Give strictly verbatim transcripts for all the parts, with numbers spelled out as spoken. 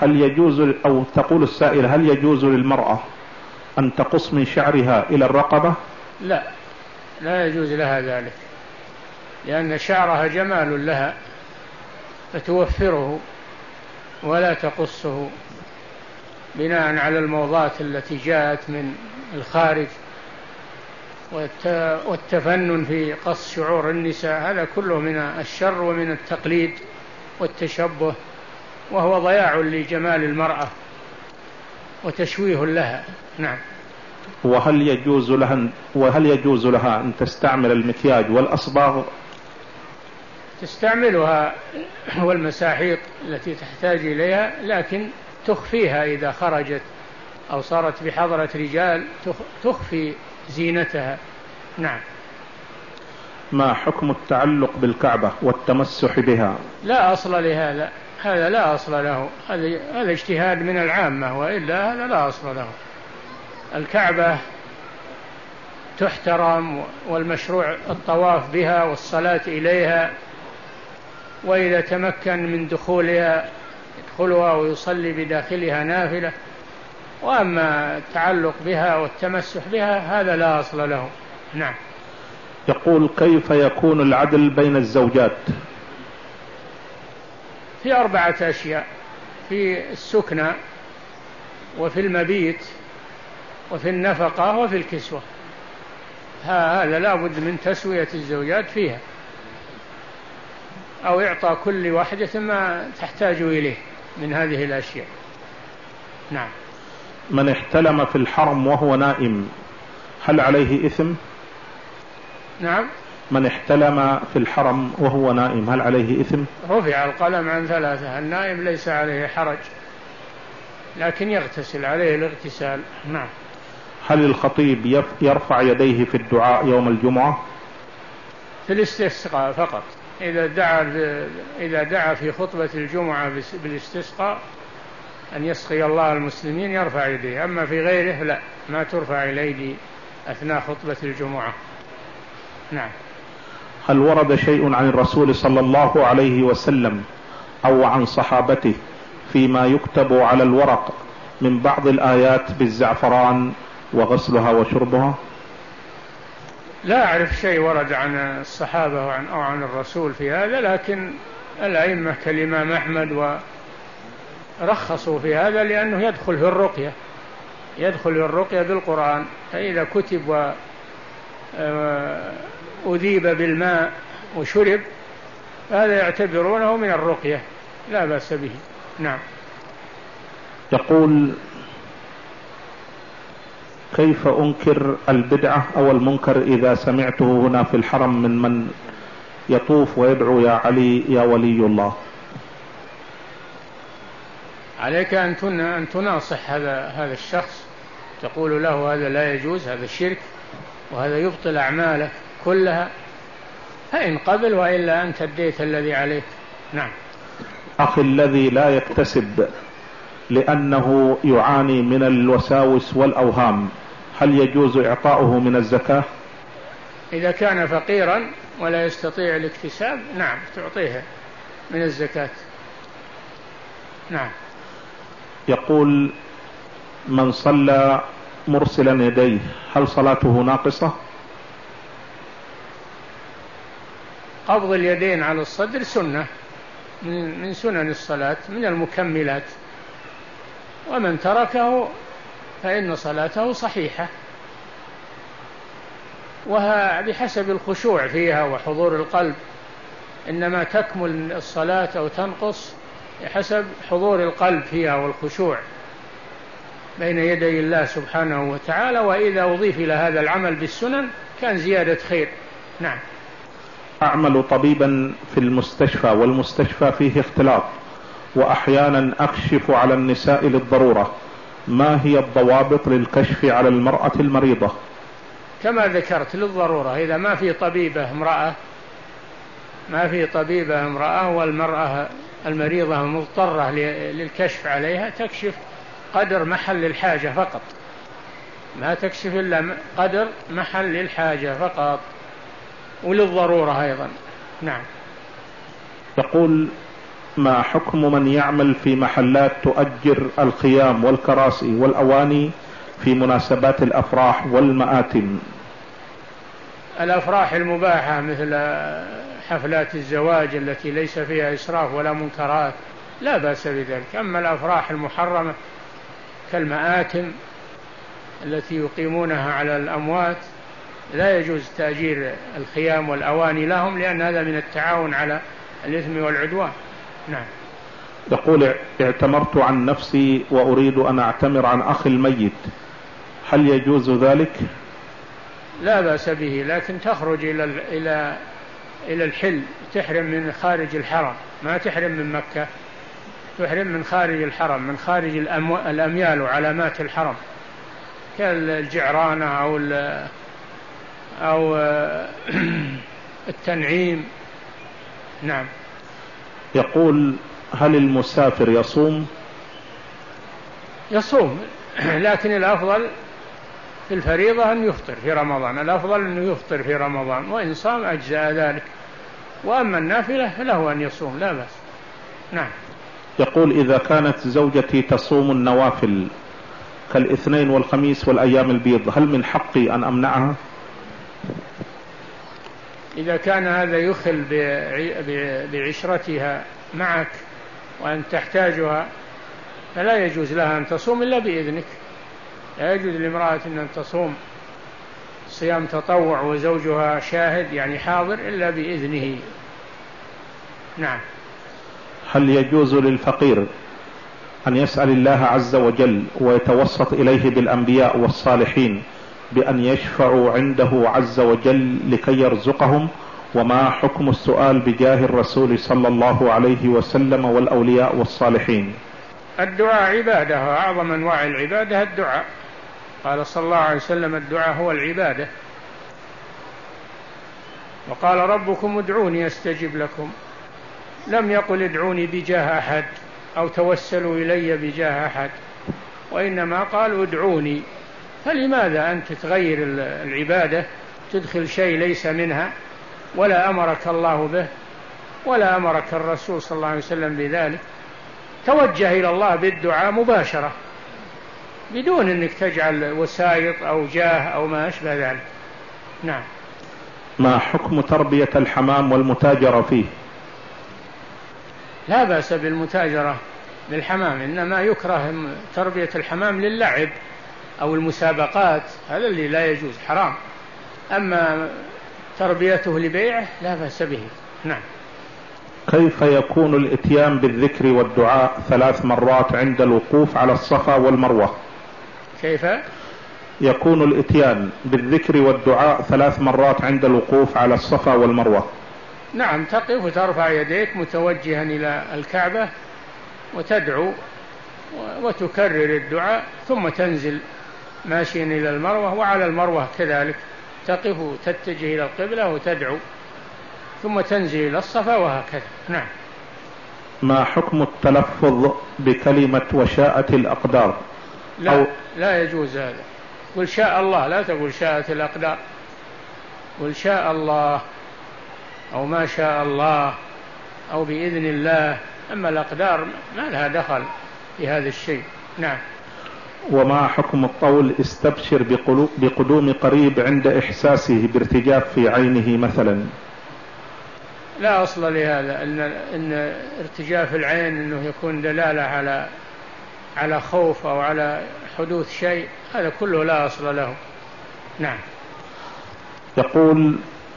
هل يجوز، أو تقول السائلة هل يجوز للمرأة أن تقص من شعرها إلى الرقبة؟ لا، لا يجوز لها ذلك، لأن شعرها جمال لها فتوفره ولا تقصه بناء على الموضات التي جاءت من الخارج والتفنن في قص شعور النساء. هذا كله من الشر ومن التقليد والتشبه، وهو ضياع لجمال المرأة وتشويه لها. نعم. وهل يجوز لها وهل يجوز لها أن تستعمل المكياج والأصباغ؟ تستعملها والمساحيق التي تحتاج إليها، لكن تخفيها إذا خرجت أو صارت بحضرة رجال، تخفي زينتها. نعم. ما حكم التعلق بالكعبة والتمسح بها؟ لا أصل لهذا، هذا لا أصل له، هذا اجتهاد من العامة، وإلا هذا لا أصل له. الكعبة تحترم، والمشروع الطواف بها والصلاة إليها، وإذا تمكن من دخولها يدخلها ويصلي بداخلها نافلة. وأما التعلق بها والتمسح بها هذا لا أصل له. نعم. يقول كيف يكون العدل بين الزوجات؟ في أربعة أشياء: في السكنى، وفي المبيت، وفي النفقة، وفي الكسوة. هذا لا بد من تسوية الزوجات فيها، أو إعطى كل واحدة ما تحتاج إليه من هذه الأشياء. نعم. من احتلم في الحرم وهو نائم هل عليه إثم؟ نعم. من احتلم في الحرم وهو نائم هل عليه إثم؟ رفع القلم عن ثلاثة. النائم ليس عليه حرج، لكن يغتسل، عليه الاغتسال. نعم. هل الخطيب يرفع يديه في الدعاء يوم الجمعة؟ في الاستسقاء فقط. إذا دعا إذا دعا في خطبة الجمعة بالاستسقاء أن يسقي الله المسلمين يرفع يديه، أما في غيره لا، ما ترفع الأيدي أثناء خطبة الجمعة. نعم. هل ورد شيء عن الرسول صلى الله عليه وسلم أو عن صحابته فيما يكتب على الورق من بعض الآيات بالزعفران وغسلها وشربها؟ لا أعرف شيء ورد عن الصحابة أو عن الرسول في هذا، لكن الأئمة كالإمام أحمد ورخصوا في هذا، لأنه يدخل في الرقية يدخل في الرقية بالقرآن، فإذا كتب وأذيب بالماء وشرب هذا يعتبرونه من الرقية، لا بأس به. نعم. يقول كيف أنكر البدعة أو المنكر إذا سمعته هنا في الحرم من من يطوف ويدعو يا علي يا ولي الله؟ عليك أن تناصح هذا هذا الشخص، تقول له هذا لا يجوز، هذا شرك، وهذا يبطل أعمالك كلها، فإن قبل، وإلا أنت اديت الذي عليك. نعم. أخي الذي لا يكتسب لأنه يعاني من الوساوس والأوهام هل يجوز إعطاؤه من الزكاة؟ إذا كان فقيرا ولا يستطيع الاكتساب نعم تعطيه من الزكاة. نعم. يقول من صلى مرسلا يديه هل صلاته ناقصة؟ قبض اليدين على الصدر سنة من سنن الصلاة، من المكملات، ومن تركه فإن صلاته صحيحة، وها بحسب الخشوع فيها وحضور القلب، إنما تكمل الصلاة أو تنقص بحسب حضور القلب فيها والخشوع بين يدي الله سبحانه وتعالى، وإذا أضيف إلى هذا العمل بالسنن كان زيادة خير. نعم. أعمل طبيبا في المستشفى، والمستشفى فيه اختلاط، وأحيانا أكشف على النساء للضرورة، ما هي الضوابط للكشف على المرأة المريضة؟ كما ذكرت للضرورة، إذا ما في طبيبة امرأة ما في طبيبة امرأة والمرأة المريضة مضطرة للكشف عليها، تكشف قدر محل الحاجة فقط، ما تكشف إلا قدر محل الحاجة فقط، وللضرورة أيضا. نعم. يقول ما حكم من يعمل في محلات تؤجر الخيام والكراسي والأواني في مناسبات الأفراح والمآتم؟ الأفراح المباحة مثل حفلات الزواج التي ليس فيها إسراف ولا منكرات لا بأس بذلك. أما الأفراح المحرمة كالمآتم التي يقيمونها على الأموات لا يجوز تأجير الخيام والأواني لهم، لأن هذا من التعاون على الإثم والعدوان. نعم. يقول: اعتمرت عن نفسي وأريد أن أعتمر عن أخي الميت، هل يجوز ذلك؟ لا بأس به، لكن تخرج إلى إلى إلى الحل، تحرم من خارج الحرم، ما تحرم من مكة، تحرم من خارج الحرم، من خارج الأميال وعلامات الحرم كالجعرانة أو أو التنعيم. نعم. يقول: هل المسافر يصوم؟ يصوم، لكن الأفضل في الفريضة أن يفطر في رمضان، الأفضل أنه يفطر في رمضان، وإن صام أجزاء ذلك، وأما النافلة فله أن يصوم لا بأس. نعم. يقول: إذا كانت زوجتي تصوم النوافل كالاثنين والخميس والأيام البيض، هل من حقي أن أمنعها؟ إذا كان هذا يخل بعشرتها معك وأن تحتاجها فلا يجوز لها أن تصوم إلا بإذنك. لا يجوز لامرأة أن تصوم صيام تطوع وزوجها شاهد يعني حاضر إلا بإذنه. نعم. هل يجوز للفقير أن يسأل الله عز وجل ويتوسط إليه بالأنبياء والصالحين بأن يشفعوا عنده عز وجل لكي يرزقهم؟ وما حكم السؤال بجاه الرسول صلى الله عليه وسلم والأولياء والصالحين؟ الدعاء عبادة، وأعظم أنواع العبادة الدعاء. قال صلى الله عليه وسلم: الدعاء هو العبادة. وقال: ربكم ادعوني أستجب لكم. لم يقل ادعوني بجاه أحد أو توسلوا إلي بجاه أحد، وإنما قال ادعوني. فلماذا أنت تغير العبادة، تدخل شيء ليس منها ولا أمرك الله به ولا أمرك الرسول صلى الله عليه وسلم بذلك؟ توجه إلى الله بالدعاء مباشرة بدون أنك تجعل وسائط أو جاه أو ما أشبه ذلك. نعم. ما حكم تربية الحمام والمتاجرة فيه؟ لا بأس بالمتاجرة بالحمام، إنما يكره تربية الحمام للعب أو المسابقات، هذا اللي لا يجوز، حرام. أما تربيته لبيعه لا بأس به. نعم. كيف يكون الاتيان بالذكر والدعاء ثلاث مرات عند الوقوف على الصفا والمروة؟ كيف يكون الاتيان بالذكر والدعاء ثلاث مرات عند الوقوف على الصفا والمروة؟ نعم، تقف وترفع يديك متوجها إلى الكعبة وتدعو وتكرر الدعاء، ثم تنزل ماشيا إلى المروة، وعلى المروة كذلك تقف وتتجه إلى القبلة وتدعو، ثم تنزل إلى الصفا، وهكذا. نعم. ما حكم التلفظ بكلمة وشاءت الأقدار؟ لا, أو لا يجوز هذا. قل شاء الله، لا تقول شاءت الأقدار، قل شاء الله أو ما شاء الله أو بإذن الله. أما الأقدار ما لها دخل في هذا الشيء. نعم. وما حكم القول استبشر بقدوم قريب عند إحساسه بارتجاف في عينه مثلا؟ لا أصل لهذا، إن, إن ارتجاف العين إنه يكون دلالة على على خوف أو على حدوث شيء، هذا كله لا أصل له. نعم. يقول: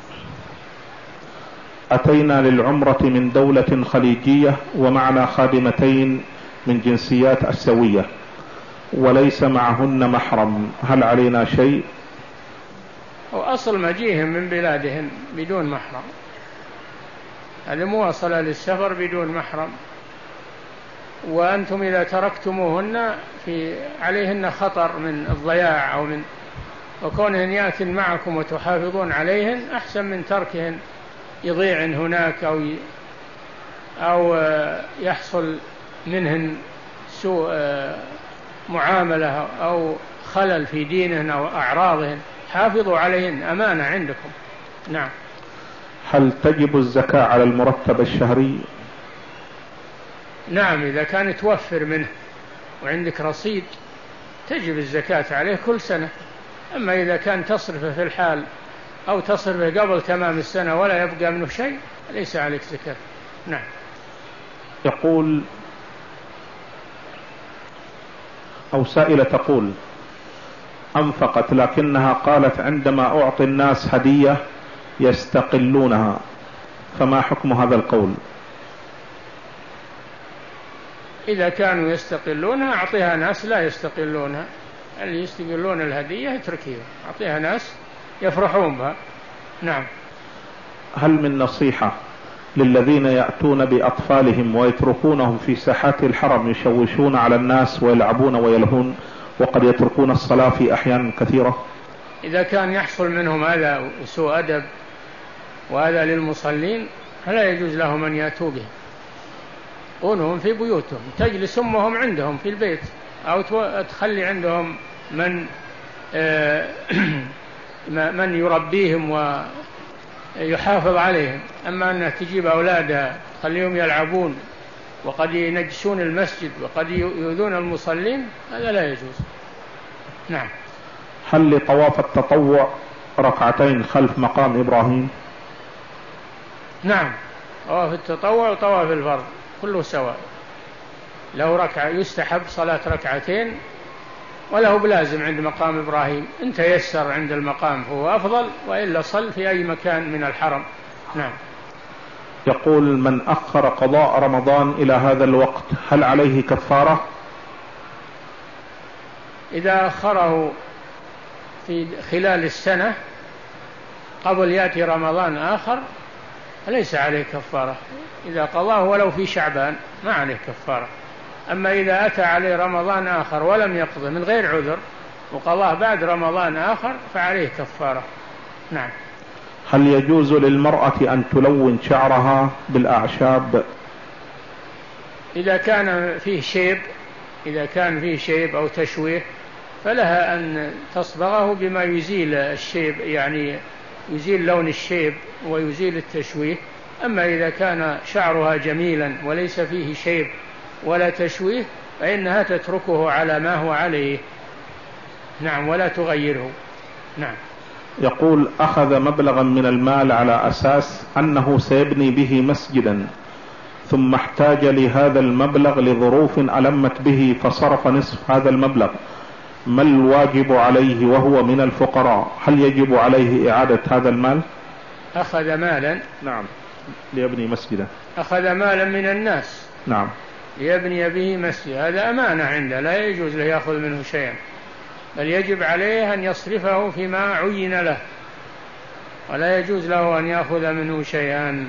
أتينا للعمرة من دولة خليجية ومعنا خادمتين من جنسيات آسيوية وليس معهن محرم، هل علينا شيء؟ وأصل مجيهم من بلادهن بدون محرم، هذه مواصلة للسفر بدون محرم. وأنتم إذا تركتموهن في عليهن خطر من الضياع أو من وكونهن يأتين معكم وتحافظون عليهن أحسن من تركهن يضيعن هناك أو أو يحصل منهن سوء معاملة أو خلل في دينهن أو أعراضهن. حافظوا عليهن، أمانة عندكم. نعم. هل تجب الزكاة على المرتب الشهري؟ نعم، إذا كان توفر منه وعندك رصيد تجب الزكاة عليه كل سنة. أما إذا كان تصرفه في الحال أو تصرفه قبل تمام السنة ولا يبقى منه شيء ليس عليك زكاة. نعم. يقول أو سائلة تقول: أنفقت لكنها قالت عندما أعطي الناس هدية يستقلونها، فما حكم هذا القول؟ إذا كانوا يستقلونها أعطيها ناس لا يستقلونها، اللي يستقلون الهدية اتركيها، أعطيها ناس يفرحون بها. نعم. هل من نصيحة للذين يأتون بأطفالهم ويتركونهم في ساحات الحرم يشوشون على الناس ويلعبون ويلهون وقد يتركون الصلاة في أحيان كثيرة؟ إذا كان يحصل منهم هذا سوء أدب وهذا للمصلين فلا يجوز لهم أن يأتوا به. قونهم في بيوتهم، تجلس أمهم عندهم في البيت أو تخلي عندهم من من يربيهم ويحافظ عليهم. أما أنها تجيب أولادها تخليهم يلعبون وقد ينجسون المسجد وقد يؤذون المصلين هذا لا يجوز. نعم. هل لطواف التطوع ركعتين خلف مقام إبراهيم؟ نعم، طواف التطوع وطواف الفرض كله سواء، له ركعة يستحب صلاة ركعتين وله بلازم عند مقام إبراهيم، إن تيسر عند المقام هو أفضل، وإلا صل في أي مكان من الحرم. نعم. يقول: من أخر قضاء رمضان إلى هذا الوقت هل عليه كفارة؟ إذا أخره في خلال السنة قبل يأتي رمضان آخر ليس عليه كفارة، إذا قضاه ولو في شعبان ما عليه كفارة. أما إذا أتى عليه رمضان آخر ولم يقضه من غير عذر وقضاه بعد رمضان آخر فعليه كفارة. نعم. هل يجوز للمرأة أن تلون شعرها بالأعشاب؟ إذا كان فيه شيب إذا كان فيه شيب أو تشويه فلها أن تصبغه بما يزيل الشيب، يعني يزيل لون الشيب ويزيل التشويه. أما إذا كان شعرها جميلا وليس فيه شيب ولا تشويه فإنها تتركه على ما هو عليه. نعم، ولا تغيره. نعم. يقول: أخذ مبلغا من المال على أساس أنه سيبني به مسجدا، ثم احتاج لهذا المبلغ لظروف ألمت به فصرف نصف هذا المبلغ، ما الواجب عليه وهو من الفقراء؟ هل يجب عليه إعادة هذا المال؟ أخذ مالا. نعم. ليبني مسجدا. أخذ مالا من الناس. نعم. ليبني به مسجد، هذا أمانة عنده لا يجوز له يأخذ منه شيئا، بل يجب عليه أن يصرفه فيما عين له، ولا يجوز له أن يأخذ منه شيئا.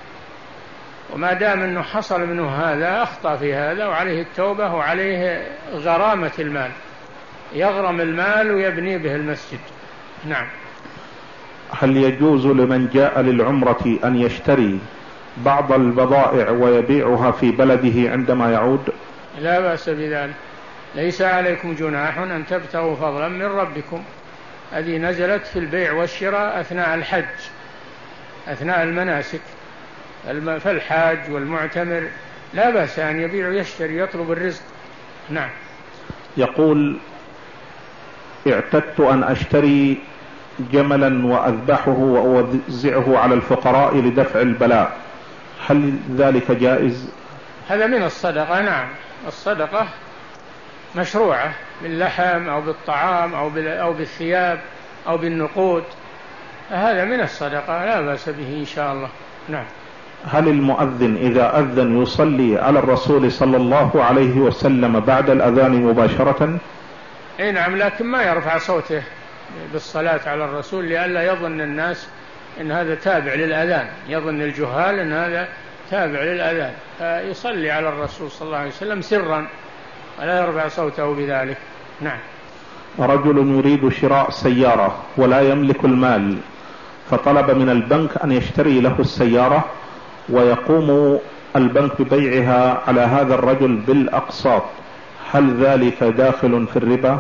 وما دام أنه حصل منه هذا أخطأ في هذا وعليه التوبة وعليه غرامة المال، يغرم المال ويبني به المسجد. نعم. هل يجوز لمن جاء للعمرة أن يشتري بعض البضائع ويبيعها في بلده عندما يعود؟ لا بأس بذلك، ليس عليكم جناح أن تبتغوا فضلا من ربكم. هذه نزلت في البيع والشراء أثناء الحج، أثناء المناسك، فالحاج والمعتمر لا بأس أن يبيع ويشتري يطلب الرزق. نعم. يقول: اعتدت أن أشتري جملا وأذبحه وأوزعه على الفقراء لدفع البلاء، هل ذلك جائز؟ هذا من الصدقة. نعم، الصدقة مشروعة باللحم أو بالطعام أو بالثياب أو بالنقود، هذا من الصدقة لا بأس به إن شاء الله. نعم. هل المؤذن إذا أذن يصلي على الرسول صلى الله عليه وسلم بعد الأذان مباشرة؟ أي نعم، لكن ما يرفع صوته بالصلاة على الرسول لئلا يظن الناس إن هذا تابع للأذان، يظن الجهال إن هذا تابع للأذان، فيصلي على الرسول صلى الله عليه وسلم سرا ولا يرفع صوته بذلك. نعم. رجل يريد شراء سيارة ولا يملك المال، فطلب من البنك أن يشتري له السيارة ويقوم البنك ببيعها على هذا الرجل بالأقساط، هل ذلك داخل في الربا؟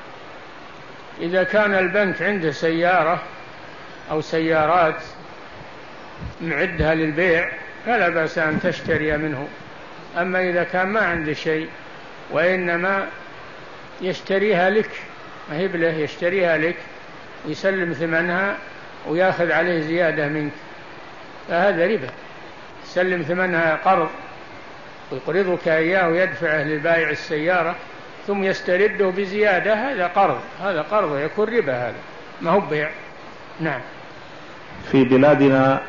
إذا كان البنك عنده سيارة أو سيارات معدها للبيع فلا بأس أن تشتري منه أما إذا كان ما عنده شيء وإنما يشتريها لك، ما هي بله، يشتريها لك ويسلم ثمنها ويأخذ عليه زيادة منك، فهذا ربا. يسلم ثمنها قرض ويقرضك إياه ويدفعه للبائع السيارة ثم يسترده بزيادة، هذا قرض، هذا قرض يكون ربا، هذا ما هو بيع. نعم. في بلادنا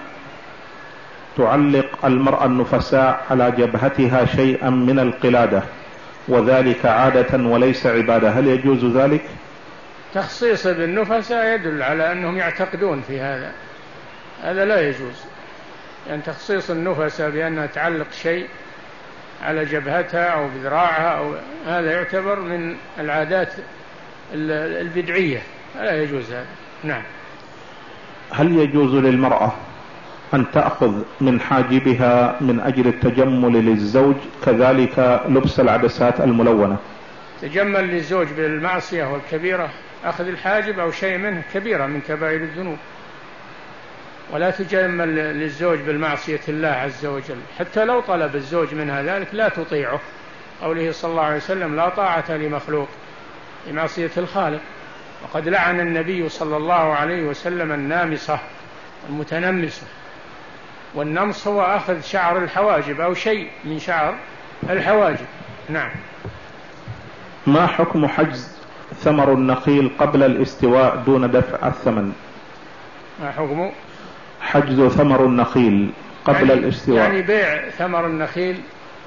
تعلق المرأة النفساء على جبهتها شيئا من القلادة، وذلك عادة وليس عبادة، هل يجوز ذلك؟ تخصيص بالنفساء يدل على أنهم يعتقدون في هذا، هذا لا يجوز. يعني تخصيص النفساء بأنها تعلق شيء على جبهتها أو بذراعها أو هذا يعتبر من العادات البدعية، لا يجوز هذا. نعم. هل يجوز للمرأة أن تأخذ من حاجبها من أجل التجمل للزوج، كذلك لبس العدسات الملونة؟ تجمل للزوج بالمعصية والكبيرة، أخذ الحاجب أو شيء منه كبيرة من كبائر الذنوب، ولا تجمل للزوج بالمعصية الله عز وجل، حتى لو طلب الزوج منها ذلك لا تطيعه، قوله صلى الله عليه وسلم لا طاعة لمخلوق لمعصية الخالق. وقد لعن النبي صلى الله عليه وسلم النامصة المتنمسة، والنمص هو أخذ شعر الحواجب أو شيء من شعر الحواجب. نعم. ما حكم حجز ثمر النخيل قبل الاستواء دون دفع الثمن؟ ما حكم حجز ثمر النخيل قبل يعني الاستواء؟ يعني بيع ثمر النخيل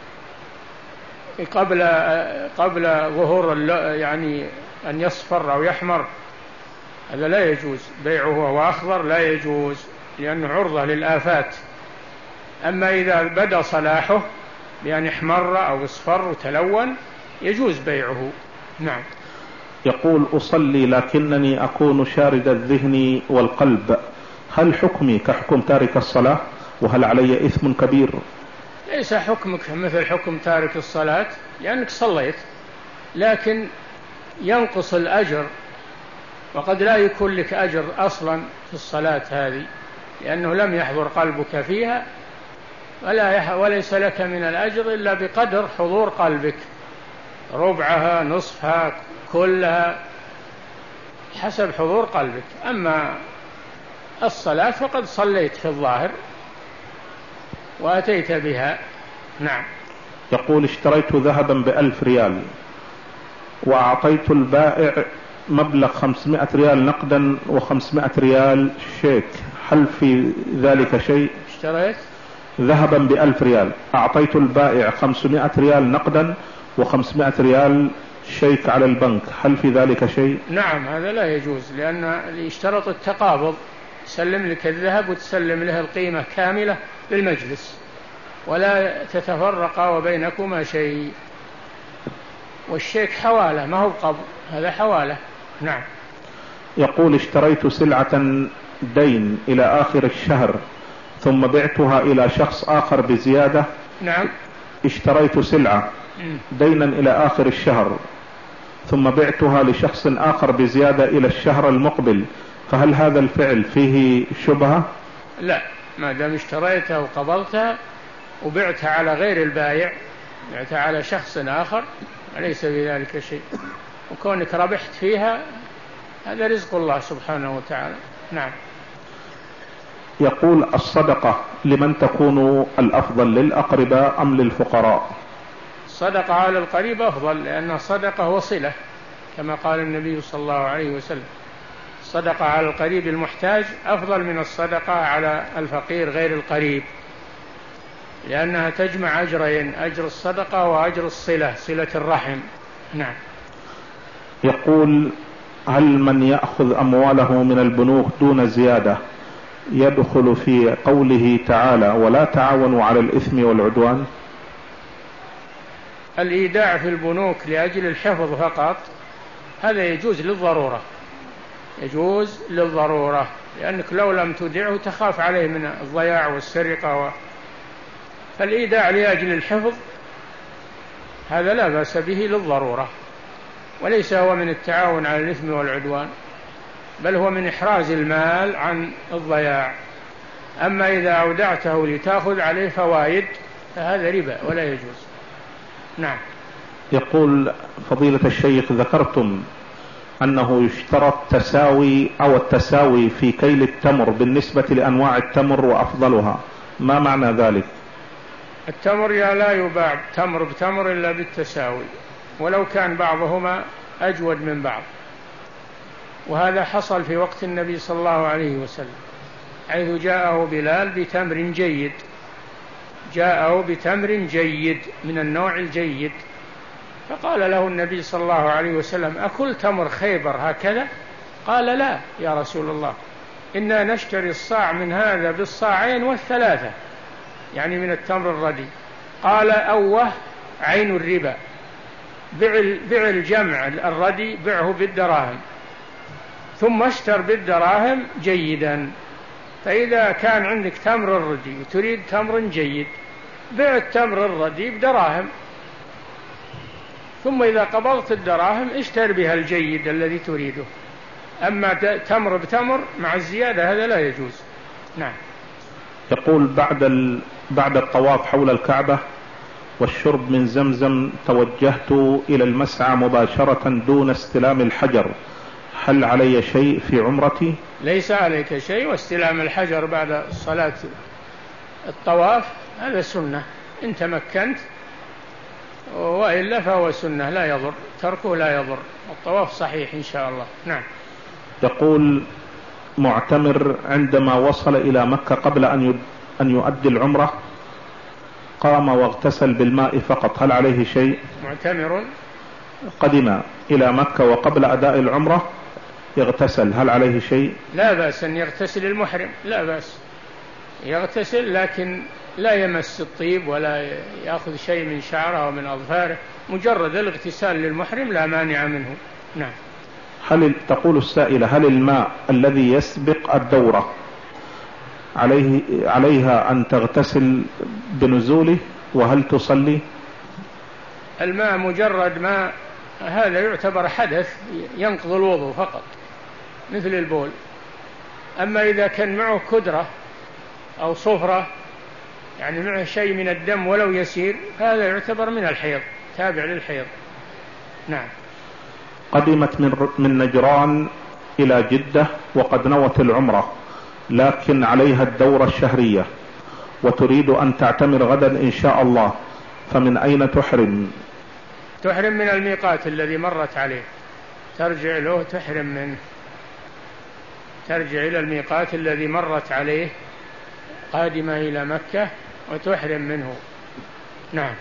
قبل قبل ظهور يعني أن يصفر أو يحمر، هذا لا يجوز بيعه وهو أخضر، لا يجوز لأنه عرضة للآفات. أما إذا بدأ صلاحه بأن احمر أو اصفر وتلون يجوز بيعه. نعم. يقول أصلي لكنني أكون شارد الذهن والقلب، هل حكمي كحكم تارك الصلاة؟ وهل علي إثم كبير؟ ليس حكمك مثل حكم تارك الصلاة لأنك صليت، لكن ينقص الأجر، وقد لا يكون لك أجر أصلا في الصلاة هذه لأنه لم يحضر قلبك فيها، ولا وليس لك من الأجر إلا بقدر حضور قلبك، ربعها نصفها كلها حسب حضور قلبك. أما الصلاة فقد صليت في الظاهر وأتيت بها. نعم. يقول اشتريت ذهبا بألف ريال وأعطيت البائع مبلغ خمسمائة ريال نقدا وخمسمائة ريال شيك، هل في ذلك شيء؟ اشتريت ذهبا بألف ريال، أعطيت البائع خمسمائة ريال نقدا وخمسمائة ريال شيك على البنك، هل في ذلك شيء؟ نعم، هذا لا يجوز، لأن يشترط التقابض، تسلم لك الذهب وتسلم له القيمة كاملة للمجلس ولا تتفرق وبينكما شيء. والشيك حوالة ما هو قبض، هذا حوالة. نعم. يقول اشتريت سلعة دين إلى آخر الشهر ثم بعتها إلى شخص آخر بزيادة. نعم. اشتريت سلعة دينا إلى آخر الشهر ثم بعتها لشخص آخر بزيادة إلى الشهر المقبل، فهل هذا الفعل فيه شبهة؟ لا، ما دام اشتريتها وقبضتها وبعتها على غير البائع، بعتها على شخص آخر، ليس في ذلك شيء، وكونك ربحت فيها هذا رزق الله سبحانه وتعالى. نعم. يقول الصدقة لمن تكون الأفضل، للأقرباء أم للفقراء؟ الصدقة على القريب أفضل، لأن الصدقة وصلة كما قال النبي صلى الله عليه وسلم، الصدقة على القريب المحتاج أفضل من الصدقة على الفقير غير القريب، لأنها تجمع أجرين، أجر الصدقة وأجر الصلة، صلة الرحم. نعم. يقول هل من يأخذ أمواله من البنوك دون زيادة يدخل في قوله تعالى ولا تعاونوا على الإثم والعدوان؟ الإيداع في البنوك لأجل الحفظ فقط هذا يجوز للضرورة، يجوز للضرورة، لأنك لو لم تودعه تخاف عليه من الضياع والسرقة و... فالإيداع لأجل الحفظ هذا لا بأس به للضرورة، وليس هو من التعاون على الإثم والعدوان، بل هو من إحراز المال عن الضياع. أما إذا أودعته لتأخذ عليه فوائد فهذا ربا ولا يجوز. نعم. يقول فضيلة الشيخ ذكرتم أنه يشترط تساوي أو التساوي في كيل التمر بالنسبة لأنواع التمر وأفضلها، ما معنى ذلك؟ التمر لا يباع تمر بتمر إلا بالتساوي، ولو كان بعضهما أجود من بعض، وهذا حصل في وقت النبي صلى الله عليه وسلم، حيث جاءه بلال بتمر جيد، جاءه بتمر جيد من النوع الجيد، فقال له النبي صلى الله عليه وسلم: أكل تمر خيبر هكذا؟ قال: لا يا رسول الله، إنا نشتري الصاع من هذا بالصاعين والثلاثة، يعني من التمر الردي. قال: أوه عين الربا، بع الجمع الردي بعه بالدراهم، ثم اشتر بالدراهم جيدا. فإذا كان عندك تمر ردي تريد تمر جيد، بع التمر الردي بدراهم، ثم إذا قبضت الدراهم اشتر بها الجيد الذي تريده. أما تمر بتمر مع الزيادة هذا لا يجوز. نعم. يقول بعد ال... بعد الطواف حول الكعبة والشرب من زمزم توجهت إلى المسعى مباشرة دون استلام الحجر، هل علي شيء في عمرتي؟ ليس عليك شيء، واستلام الحجر بعد صلاة الطواف هذا سنة إن تمكنت، وإلا فهو سنة لا يضر، تركه لا يضر، الطواف صحيح إن شاء الله. نعم. يقول معتمر عندما وصل إلى مكة قبل أن أن يؤدي العمرة قام واغتسل بالماء فقط، هل عليه شيء؟ معتمر قدم إلى مكة وقبل أداء العمرة يغتسل، هل عليه شيء؟ لا بأس أن يغتسل المحرم، لا بأس يغتسل، لكن لا يمس الطيب ولا يأخذ شيء من شعره ومن أظفاره، مجرد الاغتسال للمحرم لا مانع منه. نعم. هل تقول السائلة هل الماء الذي يسبق الدورة عليه عليها أن تغتسل بنزوله، وهل تصلي؟ الماء مجرد ماء هذا يعتبر حدث ينقض الوضوء فقط مثل البول. أما إذا كان معه كدرة أو صفرة، يعني معه شيء من الدم ولو يسير، هذا يعتبر من الحيض، تابع للحيض. نعم. قدمت من من نجران إلى جدة وقد نوت العمرة، لكن عليها الدورة الشهرية وتريد أن تعتمر غدا إن شاء الله، فمن أين تحرم؟ تحرم من الميقات الذي مرت عليه، ترجع له تحرم منه، ترجع إلى الميقات الذي مرت عليه قادمة إلى مكة وتحرم منه. نعم.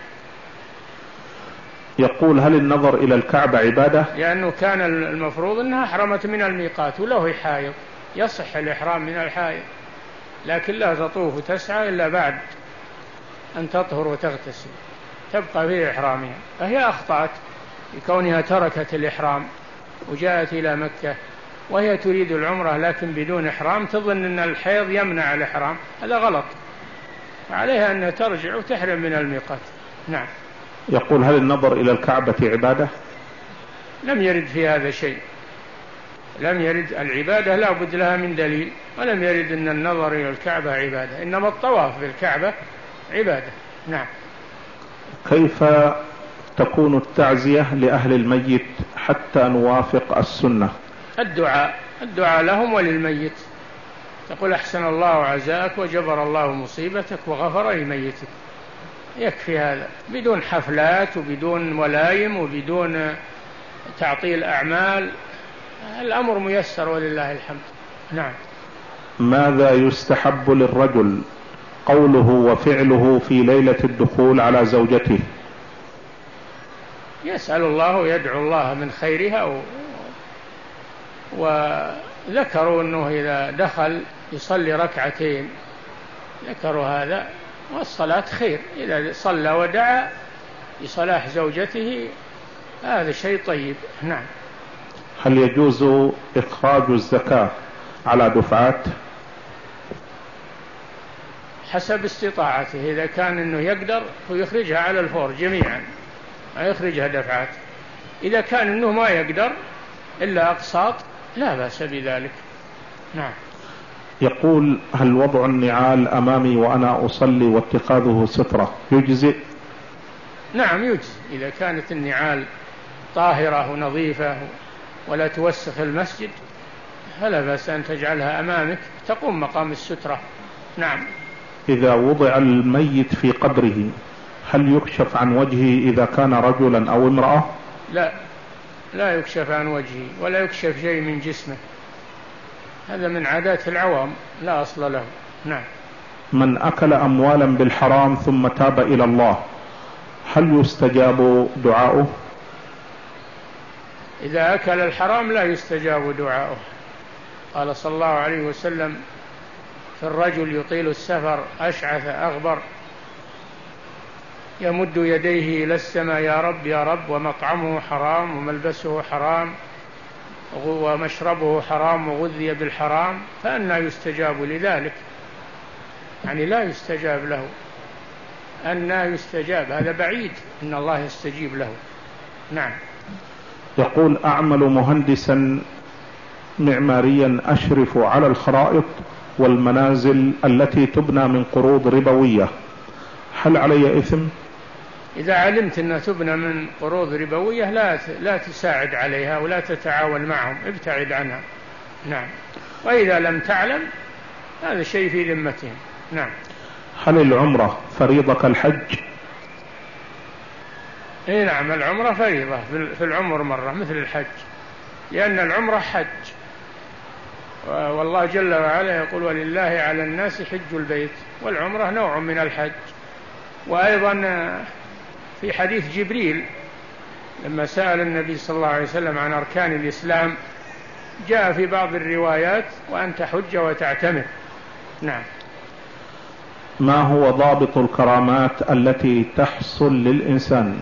يقول هل النظر إلى الكعبة عبادة؟ لأنه كان المفروض أنها حرمت من الميقات، وله حائض يصح الإحرام من الحائض، لكن لا تطوف وتسعى إلا بعد أن تطهر وتغتسل، تبقى في إحرامها. فهي أخطأت بكونها تركت الإحرام وجاءت إلى مكة وهي تريد العمرة لكن بدون إحرام، تظن أن الحيض يمنع الإحرام، هذا غلط، عليها أنها ترجع وتحرم من الميقات. نعم. يقول هل النظر إلى الكعبة عبادة؟ لم يرد في هذا شيء، لم يرد. العبادة لا بد لها من دليل، ولم يرد أن النظر إلى الكعبة عبادة، إنما الطواف بالكعبة عبادة. نعم. كيف تكون التعزية لأهل الميت حتى نوافق السنة؟ الدعاء الدعاء لهم وللميت، تقول أحسن الله عزاءك وجبر الله مصيبتك وغفر لميتك، يكفي هذا، بدون حفلات وبدون ولايم وبدون تعطيل أعمال، الأمر ميسر ولله الحمد. نعم. ماذا يستحب للرجل قوله وفعله في ليلة الدخول على زوجته؟ يسأل الله ويدعو الله من خيرها و... وذكروا أنه إذا دخل يصلي ركعتين، ذكروا هذا، والصلاة خير، إذا صلى ودعا لصلاح زوجته هذا شيء طيب. نعم. هل يجوز إخراج الزكاة على دفعات؟ حسب استطاعته، إذا كان أنه يقدر فيخرجها على الفور جميعا، ما يخرجها دفعات. إذا كان أنه ما يقدر إلا أقساط لا بأس بذلك. نعم. يقول هل وضع النعال أمامي وأنا أصلي واتخاذه سترة يجزئ؟ نعم يجزي إذا كانت النعال طاهرة ونظيفة ولا توسخ المسجد فلا بأس أن تجعلها أمامك تقوم مقام السترة. نعم. إذا وضع الميت في قبره هل يكشف عن وجهه إذا كان رجلا أو امرأة؟ لا، لا يكشف عن وجهه ولا يكشف شيء من جسمه، هذا من عادات العوام لا أصل له. نعم. من أكل أموالا بالحرام ثم تاب إلى الله هل يستجاب دعاؤه؟ إذا أكل الحرام لا يستجاب دعاؤه. قال صلى الله عليه وسلم في الرجل يطيل السفر أشعث أغبر يمد يديه إلى السماء يا رب يا رب ومطعمه حرام وملبسه حرام ومشربه حرام وغذي بالحرام فأنى يستجاب لذلك؟ يعني لا يستجاب له. أنى يستجاب؟ هذا بعيد إن الله يستجيب له. نعم. يقول أعمل مهندسا معماريا أشرف على الخرائط والمنازل التي تبنى من قروض ربوية، هل علي إثم؟ إذا علمت أنها تبنى من قروض ربوية لا لا تساعد عليها ولا تتعاون معهم، ابتعد عنها. نعم. وإذا لم تعلم هذا شيء في ذمتهم. نعم. هل العمرة فريضة كالحج؟ إيه نعم، العمرة فريضة في العمر مرة مثل الحج، لأن العمرة حج، والله جل وعلا يقول ولله على الناس حج البيت، والعمرة نوع من الحج. وأيضا في حديث جبريل لما سأل النبي صلى الله عليه وسلم عن أركان الإسلام جاء في بعض الروايات وأن تحج وتعتمر. نعم. ما هو ضابط الكرامات التي تحصل للإنسان؟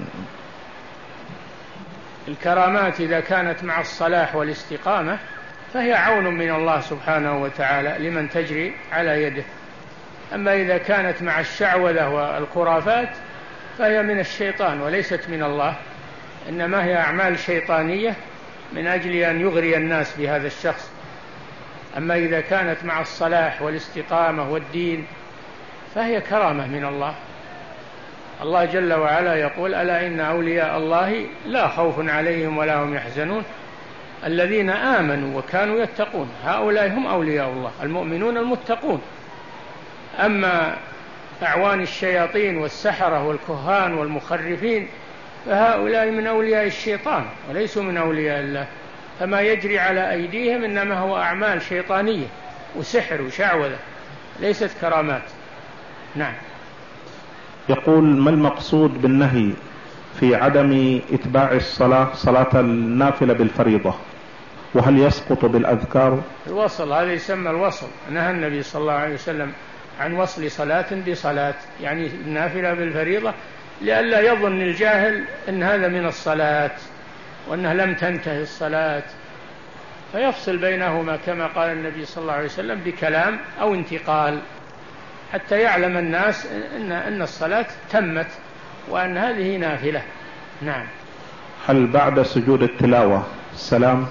الكرامات إذا كانت مع الصلاح والاستقامة فهي عون من الله سبحانه وتعالى لمن تجري على يده. أما إذا كانت مع الشعوذة والخرافات فهي من الشيطان وليست من الله، إنما هي أعمال شيطانية من أجل أن يغري الناس بهذا الشخص. أما إذا كانت مع الصلاح والاستقامة والدين فهي كرامة من الله. الله جل وعلا يقول ألا إن أولياء الله لا خوف عليهم ولا هم يحزنون الذين آمنوا وكانوا يتقون، هؤلاء هم أولياء الله المؤمنون المتقون. أما أعوان الشياطين والسحرة والكهان والمخرفين فهؤلاء من أولياء الشيطان وليسوا من أولياء الله، فما يجري على أيديهم إنما هو أعمال شيطانية وسحر وشعوذة ليست كرامات. نعم. يقول ما المقصود بالنهي في عدم إتباع الصلاة صلاة النافلة بالفريضة، وهل يسقط بالأذكار؟ الوصل، هذا يسمى الوصل. نهى النبي صلى الله عليه وسلم عن وصل صلاة بصلاة، يعني النافلة بالفريضة، لئلا يظن الجاهل أن هذا من الصلاة وأنها لم تنتهي الصلاة، فيفصل بينهما كما قال النبي صلى الله عليه وسلم بكلام أو انتقال حتى يعلم الناس أن أن الصلاة تمت وأن هذه نافلة. نعم. هل بعد سجود التلاوة السلام؟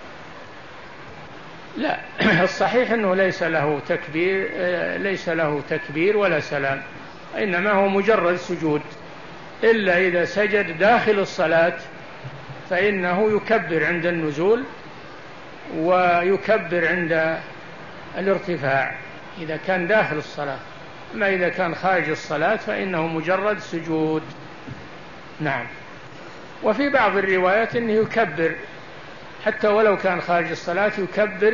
لا، الصحيح أنه ليس له تكبير، ليس له تكبير ولا سلام، إنما هو مجرد سجود، إلا إذا سجد داخل الصلاة فإنه يكبر عند النزول ويكبر عند الارتفاع إذا كان داخل الصلاة، أما إذا كان خارج الصلاة فإنه مجرد سجود. نعم. وفي بعض الروايات أنه يكبر حتى ولو كان خارج الصلاة، يكبر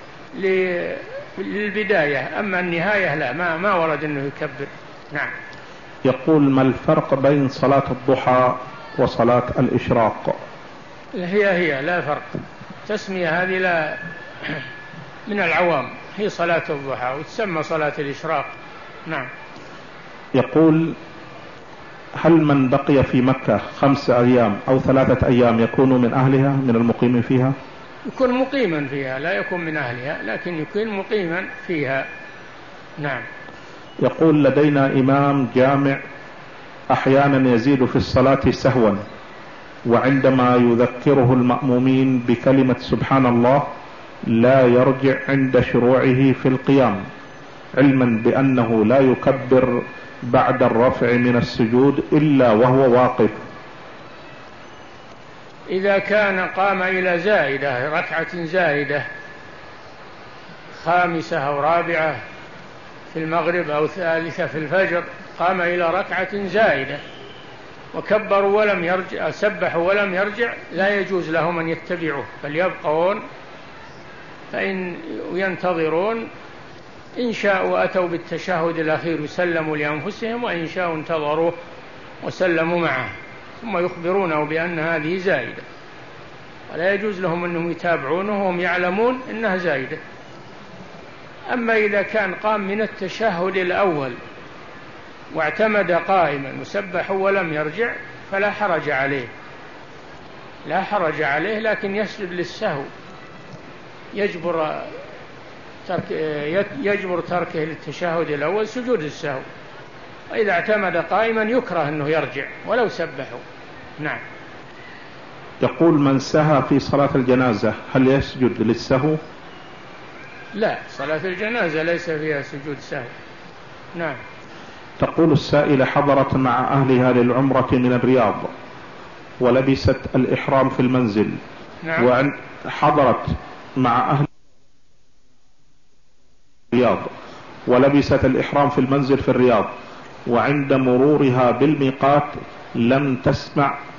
للبداية، أما النهاية لا، ما, ما ورد أنه يكبر. نعم. يقول ما الفرق بين صلاة الضحى وصلاة الإشراق؟ هي هي لا فرق، تسمية هذه لا من العوام، هي صلاة الضحى وتسمى صلاة الإشراق. نعم. يقول هل من بقي في مكة خمس أيام أو ثلاثة أيام يكون من أهلها من المقيمين فيها؟ يكون مقيما فيها، لا يكون من أهلها لكن يكون مقيما فيها. نعم. يقول لدينا إمام جامع أحيانا يزيد في الصلاة سهوا، وعندما يذكره المأمومين بكلمة سبحان الله لا يرجع عند شروعه في القيام، علما بأنه لا يكبر بعد الرفع من السجود إلا وهو واقف؟ إذا كان قام إلى زائدة، ركعة زائدة خامسة أو رابعة في المغرب أو ثالثة في الفجر، قام إلى ركعة زائدة وكبروا ولم يرجع، سبحوا ولم يرجع، لا يجوز لهم أن يتبعوه، بل يبقون فإن ينتظرون، إن شاءوا أتوا بالتشهد الأخير وسلموا لأنفسهم، وإن شاءوا انتظروا وسلموا معه، ثم يخبرونه بأن هذه زائدة، ولا يجوز لهم أنهم يتابعونه وهم يعلمون أنها زائدة. أما إذا كان قام من التشهد الأول واعتمد قائما وسبح ولم يرجع فلا حرج عليه، لا حرج عليه، لكن يسجد للسهو، يجبر ترك يجبر تركه للتشهد الأول سجود السهو، وإذا اعتمد قائما يكره أنه يرجع ولو سبحوا. نعم. يقول: من سهى في صلاة الجنازة هل يسجد للسهو؟ لا، صلاة الجنازة ليس فيها سجود سهو. نعم. تقول السائلة: حضرت مع أهلها للعمرة من الرياض ولبست الإحرام في المنزل. نعم. وعن حضرت مع أهل الرياض ولبست الإحرام في المنزل في الرياض، وعند مرورها بالميقات لم تسمع